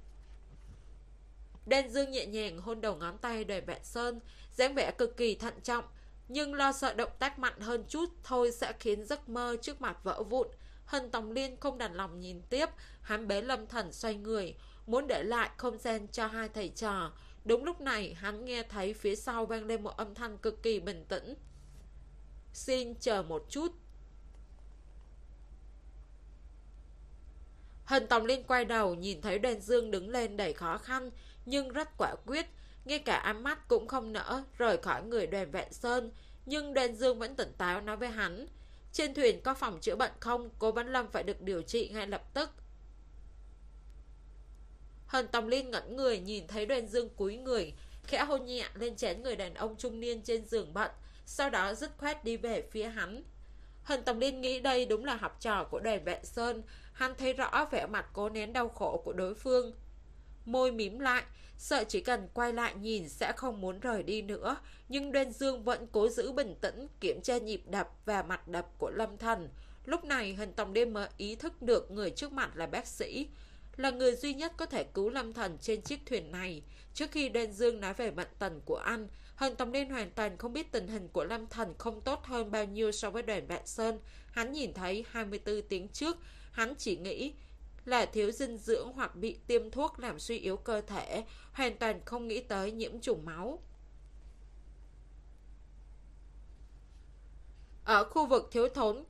Đoan Dương nhẹ nhàng hôn đầu ngón tay Đoàn Vạn Sơn, dáng vẻ cực kỳ thận trọng, nhưng lo sợ động tác mạnh hơn chút thôi sẽ khiến giấc mơ trước mặt vỡ vụn. Hình Tòng Liên không đành lòng nhìn tiếp. Hắn bế Lâm Thần xoay người, muốn để lại không gian cho hai thầy trò. Đúng lúc này hắn nghe thấy phía sau vang lên một âm thanh cực kỳ bình tĩnh. Xin chờ một chút. Hình Tòng Liên quay đầu, nhìn thấy Đoan Dương đứng lên đầy khó khăn nhưng rất quả quyết, ngay cả ánh mắt cũng không nỡ rời khỏi người Đoàn Vạn Sơn. Nhưng Đoan Dương vẫn tỉnh táo nói với hắn, trên thuyền có phòng chữa bệnh không? Cô Văn Lâm phải được điều trị ngay lập tức. Hình Tòng Liên ngẩn người, nhìn thấy Đoan Dương cúi người khẽ hôn nhẹ lên trán người đàn ông trung niên trên giường bệnh, sau đó dứt khoát đi về phía hắn. Hình Tòng Liên nghĩ đây đúng là học trò của Đoàn Vạn Sơn. Hắn thấy rõ vẻ mặt cố nén đau khổ của đối phương, môi mím lại, sợ chỉ cần quay lại nhìn sẽ không muốn rời đi nữa. Nhưng Đoan Dương vẫn cố giữ bình tĩnh, kiểm tra nhịp đập và mặt đập của Lâm Thần. Lúc này Hình Tòng Liên mới ý thức được người trước mặt là bác sĩ, là người duy nhất có thể cứu Lâm Thần trên chiếc thuyền này. Trước khi Đoan Dương nói về bệnh tật của anh, Hình Tòng Liên hoàn toàn không biết tình hình của Lâm Thần không tốt hơn bao nhiêu so với Đoàn Vạn Sơn. Hắn nhìn thấy hai mươi tư tiếng trước, hắn chỉ nghĩ là thiếu dinh dưỡng hoặc bị tiêm thuốc làm suy yếu cơ thể, hoàn toàn không nghĩ tới nhiễm trùng máu. Ở khu vực thiếu thốn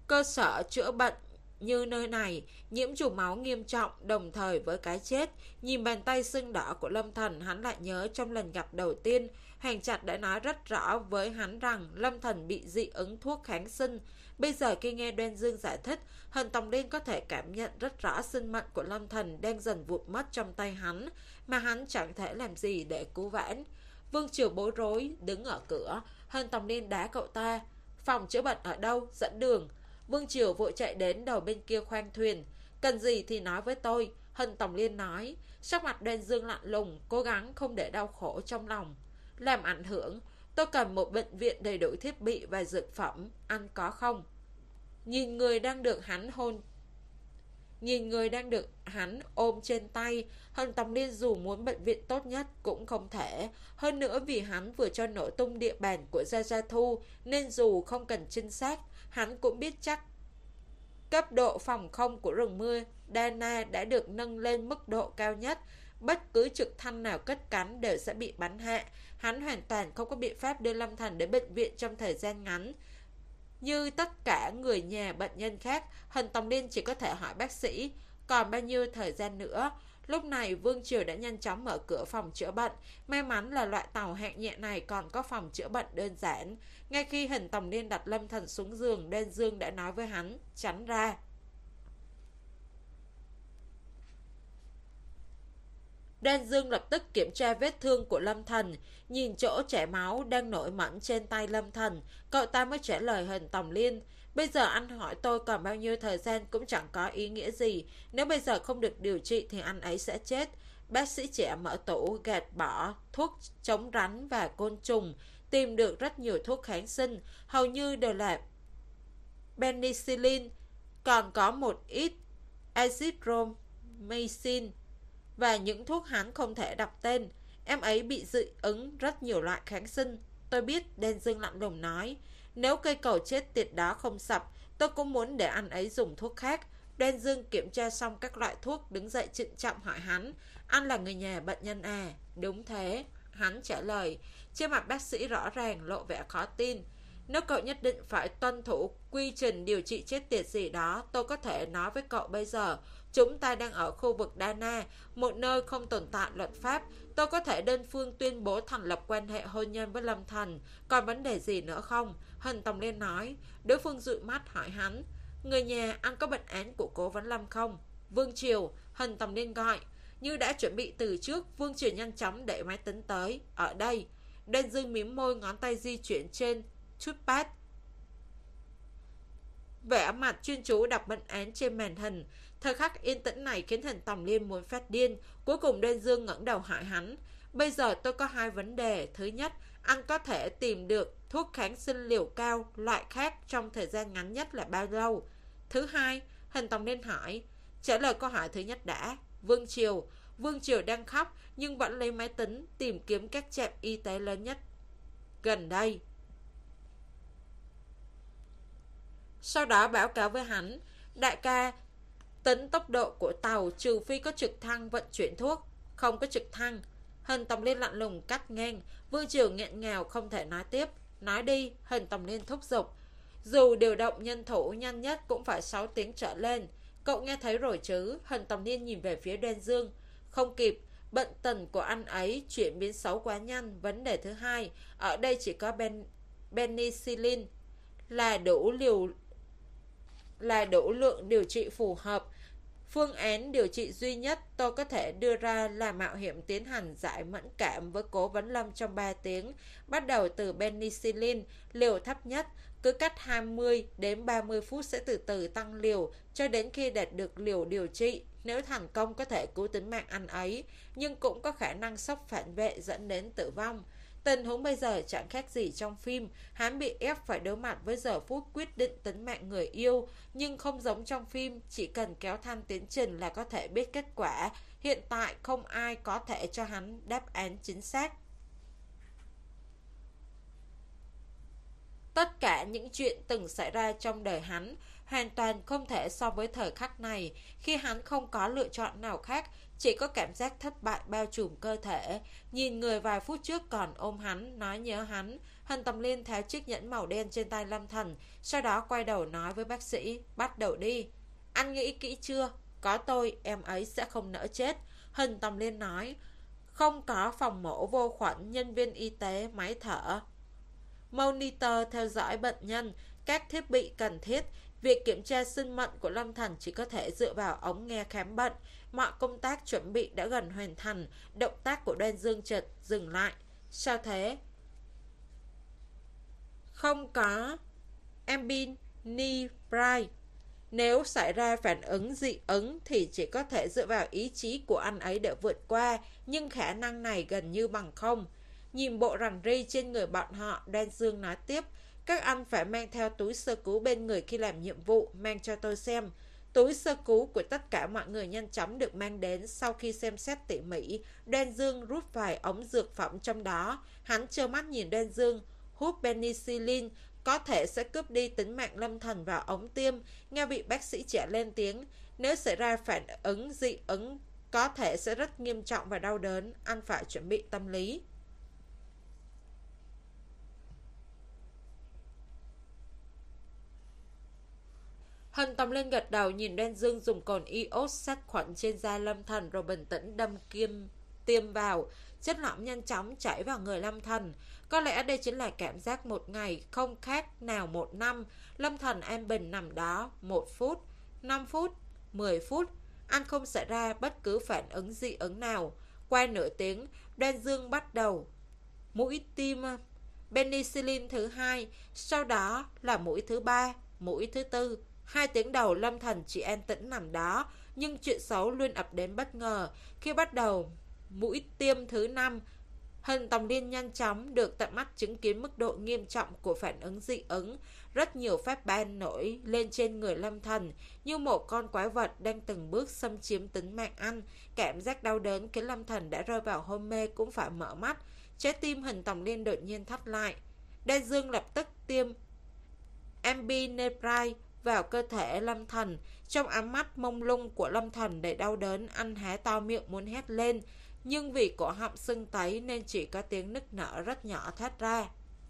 cơ sở chữa bệnh như nơi này, nhiễm trùng máu nghiêm trọng đồng thời với cái chết. Nhìn bàn tay sưng đỏ của Lâm Thần, hắn lại nhớ trong lần gặp đầu tiên, Hành Trạch đã nói rất rõ với hắn rằng Lâm Thần bị dị ứng thuốc kháng sinh. Bây giờ khi nghe Đoan Dương giải thích, Hần Tòng Liên có thể cảm nhận rất rõ sinh mệnh của Lâm Thần đang dần vụt mất trong tay hắn, mà hắn chẳng thể làm gì để cứu vãn. Vương Triều bối rối đứng ở cửa, Hần Tòng Liên đá cậu ta. Phòng chữa bệnh ở đâu? Dẫn đường. Vương Triều vội chạy đến đầu bên kia khoang thuyền. Cần gì thì nói với tôi, Hân Tòng Liên nói. Sắc mặt Đoan Dương lạnh lùng, cố gắng không để đau khổ trong lòng. Làm ảnh hưởng, tôi cần một bệnh viện đầy đủ thiết bị và dược phẩm, anh có không? Nhìn người đang được hắn hôn Nhìn người đang được hắn ôm trên tay, Hân Tòng Liên dù muốn bệnh viện tốt nhất cũng không thể. Hơn nữa vì hắn vừa cho nổ tung địa bàn của Gia Gia Thu, nên dù không cần chính xác, hắn cũng biết chắc cấp độ phòng không của rừng mưa Dana đã được nâng lên mức độ cao nhất. Bất cứ trực thăng nào cất cánh đều sẽ bị bắn hạ. Hắn hoàn toàn không có biện pháp đưa Lâm Thần đến bệnh viện trong thời gian ngắn. Như tất cả người nhà bệnh nhân khác, Hân Tòng Liên chỉ có thể hỏi bác sĩ còn bao nhiêu thời gian nữa. Lúc này Vương Triều đã nhanh chóng mở cửa phòng chữa bệnh. May mắn là loại tàu hạng nhẹ này còn có phòng chữa bệnh đơn giản. Ngay khi Hân Tòng Liên đặt Lâm Thần xuống giường, Đoan Dương đã nói với hắn tránh ra. Đoan Dương lập tức kiểm tra vết thương của Lâm Thần, nhìn chỗ chảy máu đang nổi mẩn trên tay Lâm Thần, cậu ta mới trả lời Hân Tòng Liên. Bây giờ anh hỏi tôi còn bao nhiêu thời gian cũng chẳng có ý nghĩa gì. Nếu bây giờ không được điều trị thì anh ấy sẽ chết. Bác sĩ trẻ mở tủ gạt bỏ thuốc chống rắn và côn trùng, tìm được rất nhiều thuốc kháng sinh, hầu như đều là penicillin, còn có một ít azithromycin và những thuốc hắn không thể đọc tên. Em ấy bị dị ứng rất nhiều loại kháng sinh. Tôi biết, Đoan Dương lạnh lùng nói. Nếu cây cầu chết tiệt đó không sập, tôi cũng muốn để anh ấy dùng thuốc khác. Đoan Dương kiểm tra xong các loại thuốc, đứng dậy trịnh trọng hỏi hắn. Anh là người nhà bệnh nhân à? Đúng thế, hắn trả lời. Trên mặt bác sĩ rõ ràng lộ vẻ khó tin. Nếu cậu nhất định phải tuân thủ quy trình điều trị chết tiệt gì đó, tôi có thể nói với cậu bây giờ. Chúng ta đang ở khu vực Dana, một nơi không tồn tại luật pháp. Tôi có thể đơn phương tuyên bố thành lập quan hệ hôn nhân với Lâm Thần. Còn vấn đề gì nữa không? Hân Tòng Liên nói. Đối phương dụi mắt hỏi hắn. Người nhà anh có bệnh án của Cố Vấn Lâm không? Vương Triều, Hân Tòng Liên gọi. Như đã chuẩn bị từ trước, Vương Triều nhanh chóng đẩy máy tính tới. Ở đây. Đoan Dương mím môi, ngón tay di chuyển trên touchpad, vẻ mặt chuyên chú đọc bệnh án trên màn hình. Thời khắc yên tĩnh này khiến Hân Tòng Liên muốn phát điên. Cuối cùng Đoan Dương ngẩng đầu hỏi hắn. Bây giờ tôi có hai vấn đề. Thứ nhất, anh có thể tìm được thuốc kháng sinh liều cao loại khác trong thời gian ngắn nhất là bao lâu? Thứ hai, Hân Tòng Liên hỏi. Trả lời câu hỏi thứ nhất đã. Vương Triều Vương Triều đang khóc nhưng vẫn lấy máy tính tìm kiếm các trạm y tế lớn nhất gần đây. Sau đó báo cáo với hắn. Đại ca, tính tốc độ của tàu trừ phi có trực thăng vận chuyển thuốc. Không có trực thăng. Hân Tòng Liên lạnh lùng cắt ngang. Vương Triều nghẹn ngào không thể nói tiếp. Nói đi, Hân Tòng Liên thúc giục. Dù điều động nhân thủ nhanh nhất cũng phải sáu tiếng trở lên. Cậu nghe thấy rồi chứ? Hân Tòng Liên nhìn về phía Đoan Dương. Không kịp, bệnh tình của anh ấy chuyển biến xấu quá nhanh. Vấn đề thứ hai, ở đây chỉ có ben, penicillin là đủ liều là đủ lượng điều trị phù hợp. Phương án điều trị duy nhất tôi có thể đưa ra là mạo hiểm tiến hành giải mẫn cảm với Cố Vấn Lâm trong ba tiếng, bắt đầu từ penicillin, liều thấp nhất, cứ cách hai mươi đến ba mươi phút sẽ từ từ tăng liều cho đến khi đạt được liều điều trị. Nếu thành công có thể cứu tính mạng anh ấy, nhưng cũng có khả năng sốc phản vệ dẫn đến tử vong. Tình huống bây giờ chẳng khác gì trong phim. Hắn bị ép phải đối mặt với giờ phút quyết định tính mạng người yêu. Nhưng không giống trong phim, chỉ cần kéo thang tiến trình là có thể biết kết quả. Hiện tại không ai có thể cho hắn đáp án chính xác. Tất cả những chuyện từng xảy ra trong đời hắn hoàn toàn không thể so với thời khắc này, khi hắn không có lựa chọn nào khác, chỉ có cảm giác thất bại bao trùm cơ thể. Nhìn người vài phút trước còn ôm hắn, nói nhớ hắn, Hân Tầm Liên tháo chiếc nhẫn màu đen trên tay Lâm Thần, sau đó quay đầu nói với bác sĩ, bắt đầu đi. Anh nghĩ kỹ chưa? Có tôi, em ấy sẽ không nỡ chết. Hân Tầm Liên nói, không có phòng mổ vô khuẩn, nhân viên y tế, máy thở, monitor theo dõi bệnh nhân, các thiết bị cần thiết. Việc kiểm tra sinh mệnh của Lâm Thần chỉ có thể dựa vào ống nghe khám bệnh. Mọi công tác chuẩn bị đã gần hoàn thành. Động tác của Đoan Dương chợt dừng lại. Sao thế? Không có Ambinibrai. Nếu xảy ra phản ứng dị ứng thì chỉ có thể dựa vào ý chí của anh ấy để vượt qua, nhưng khả năng này gần như bằng không. Nhìn bộ rằn ri trên người bọn họ, Đoan Dương nói tiếp, các anh phải mang theo túi sơ cứu bên người khi làm nhiệm vụ, mang cho tôi xem. Túi sơ cứu của tất cả mọi người nhanh chóng được mang đến. Sau khi xem xét tỉ mỉ, Đoan Dương rút vài ống dược phẩm trong đó. Hắn trơ mắt nhìn Đoan Dương hút penicillin, có thể sẽ cướp đi tính mạng Lâm Thần vào ống tiêm. Nghe vị bác sĩ trẻ lên tiếng, nếu xảy ra phản ứng dị ứng có thể sẽ rất nghiêm trọng và đau đớn, anh phải chuẩn bị tâm lý. Hân Tầm Liên gật đầu, nhìn Đoan Dương dùng cồn iốt sát khuẩn trên da Lâm Thần rồi bình tĩnh đâm kim tiêm vào. Chất lỏng nhanh chóng chảy vào người Lâm Thần. Có lẽ đây chính là cảm giác một ngày, không khác nào một năm. Lâm Thần an bình nằm đó, một phút, năm phút, mười phút. Anh không xảy ra bất cứ phản ứng dị ứng nào. Qua nửa tiếng, Đoan Dương bắt đầu mũi tiêm penicillin thứ hai, sau đó là mũi thứ ba, mũi thứ tư. Hai tiếng đầu Lâm Thần chỉ an tĩnh nằm đó, nhưng chuyện xấu luôn ập đến bất ngờ. Khi bắt đầu mũi tiêm thứ năm, Hân Tầm Liên nhanh chóng được tận mắt chứng kiến mức độ nghiêm trọng của phản ứng dị ứng. Rất nhiều phát ban nổi lên trên người Lâm Thần, như một con quái vật đang từng bước xâm chiếm tính mạng anh. Cảm giác đau đớn khiến Lâm Thần đã rơi vào hôn mê cũng phải mở mắt. Trái tim Hân Tầm Liên đột nhiên thắt lại. Đoan Dương lập tức tiêm Ambineprai vào cơ thể Lâm Thần. Trong ánh mắt mông lung của Lâm Thần đầy đau đớn, anh há to miệng muốn hét lên, nhưng vì cổ họng sưng tấy nên chỉ có tiếng nức nở rất nhỏ thoát ra.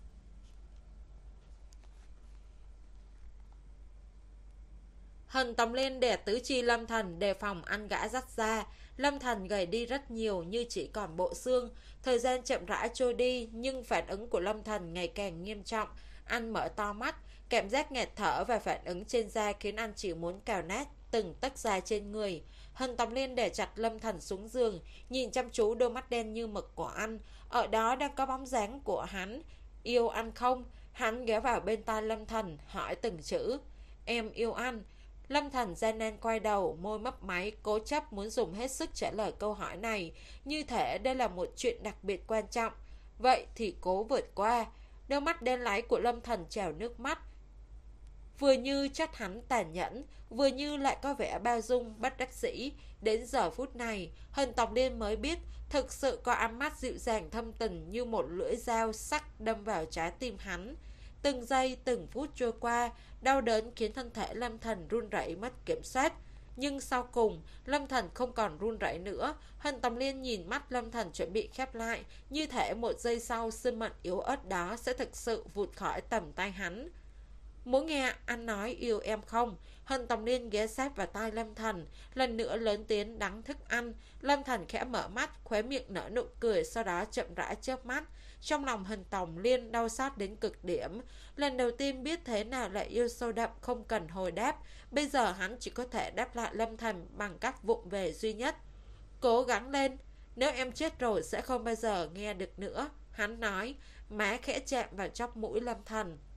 Hân Tầm Liên đè tứ chi Lâm Thần đề phòng ăn gã dắt ra. Lâm Thần gầy đi rất nhiều, như chỉ còn bộ xương. Thời gian chậm rãi trôi đi, nhưng phản ứng của Lâm Thần ngày càng nghiêm trọng. Anh mở to mắt, cảm giác nghẹt thở và phản ứng trên da khiến anh chỉ muốn cào nát từng tấc da trên người. Hân Tầm Liên để chặt Lâm Thần xuống giường, nhìn chăm chú đôi mắt đen như mực của anh. Ở đó đang có bóng dáng của hắn. Yêu anh không? Hắn ghé vào bên tai Lâm Thần, hỏi từng chữ. Em yêu anh. Lâm Thần gian nan quay đầu, môi mấp máy, cố chấp muốn dùng hết sức trả lời câu hỏi này, như thể đây là một chuyện đặc biệt quan trọng. Vậy thì cố vượt qua. Đôi mắt đen láy của Lâm Thần trào nước mắt, vừa như trách hắn tàn nhẫn, vừa như lại có vẻ bao dung, bất đắc dĩ. Đến giờ phút này, Hân Tầm Liên mới biết thực sự có ánh mắt dịu dàng thâm tình như một lưỡi dao sắc đâm vào trái tim hắn. Từng giây, từng phút trôi qua, đau đớn khiến thân thể Lâm Thần run rẩy mất kiểm soát. Nhưng sau cùng, Lâm Thần không còn run rẩy nữa. Hân Tầm Liên nhìn mắt Lâm Thần chuẩn bị khép lại, như thể một giây sau sinh mệnh yếu ớt đó sẽ thực sự vụt khỏi tầm tay hắn. Muốn nghe anh nói yêu em không? Hân Tầm Liên ghé sát vào tai Lâm Thần, lần nữa lớn tiếng đắng thức ăn. Lâm Thần khẽ mở mắt, khóe miệng nở nụ cười, sau đó chậm rãi chớp mắt. Trong lòng Hân Tầm Liên đau xót đến cực điểm. Lần đầu tiên biết thế nào là yêu sâu đậm không cần hồi đáp. Bây giờ hắn chỉ có thể đáp lại Lâm Thần bằng cách vụng về duy nhất. Cố gắng lên, nếu em chết rồi sẽ không bao giờ nghe được nữa. Hắn nói, má khẽ chạm vào chóp mũi Lâm Thần.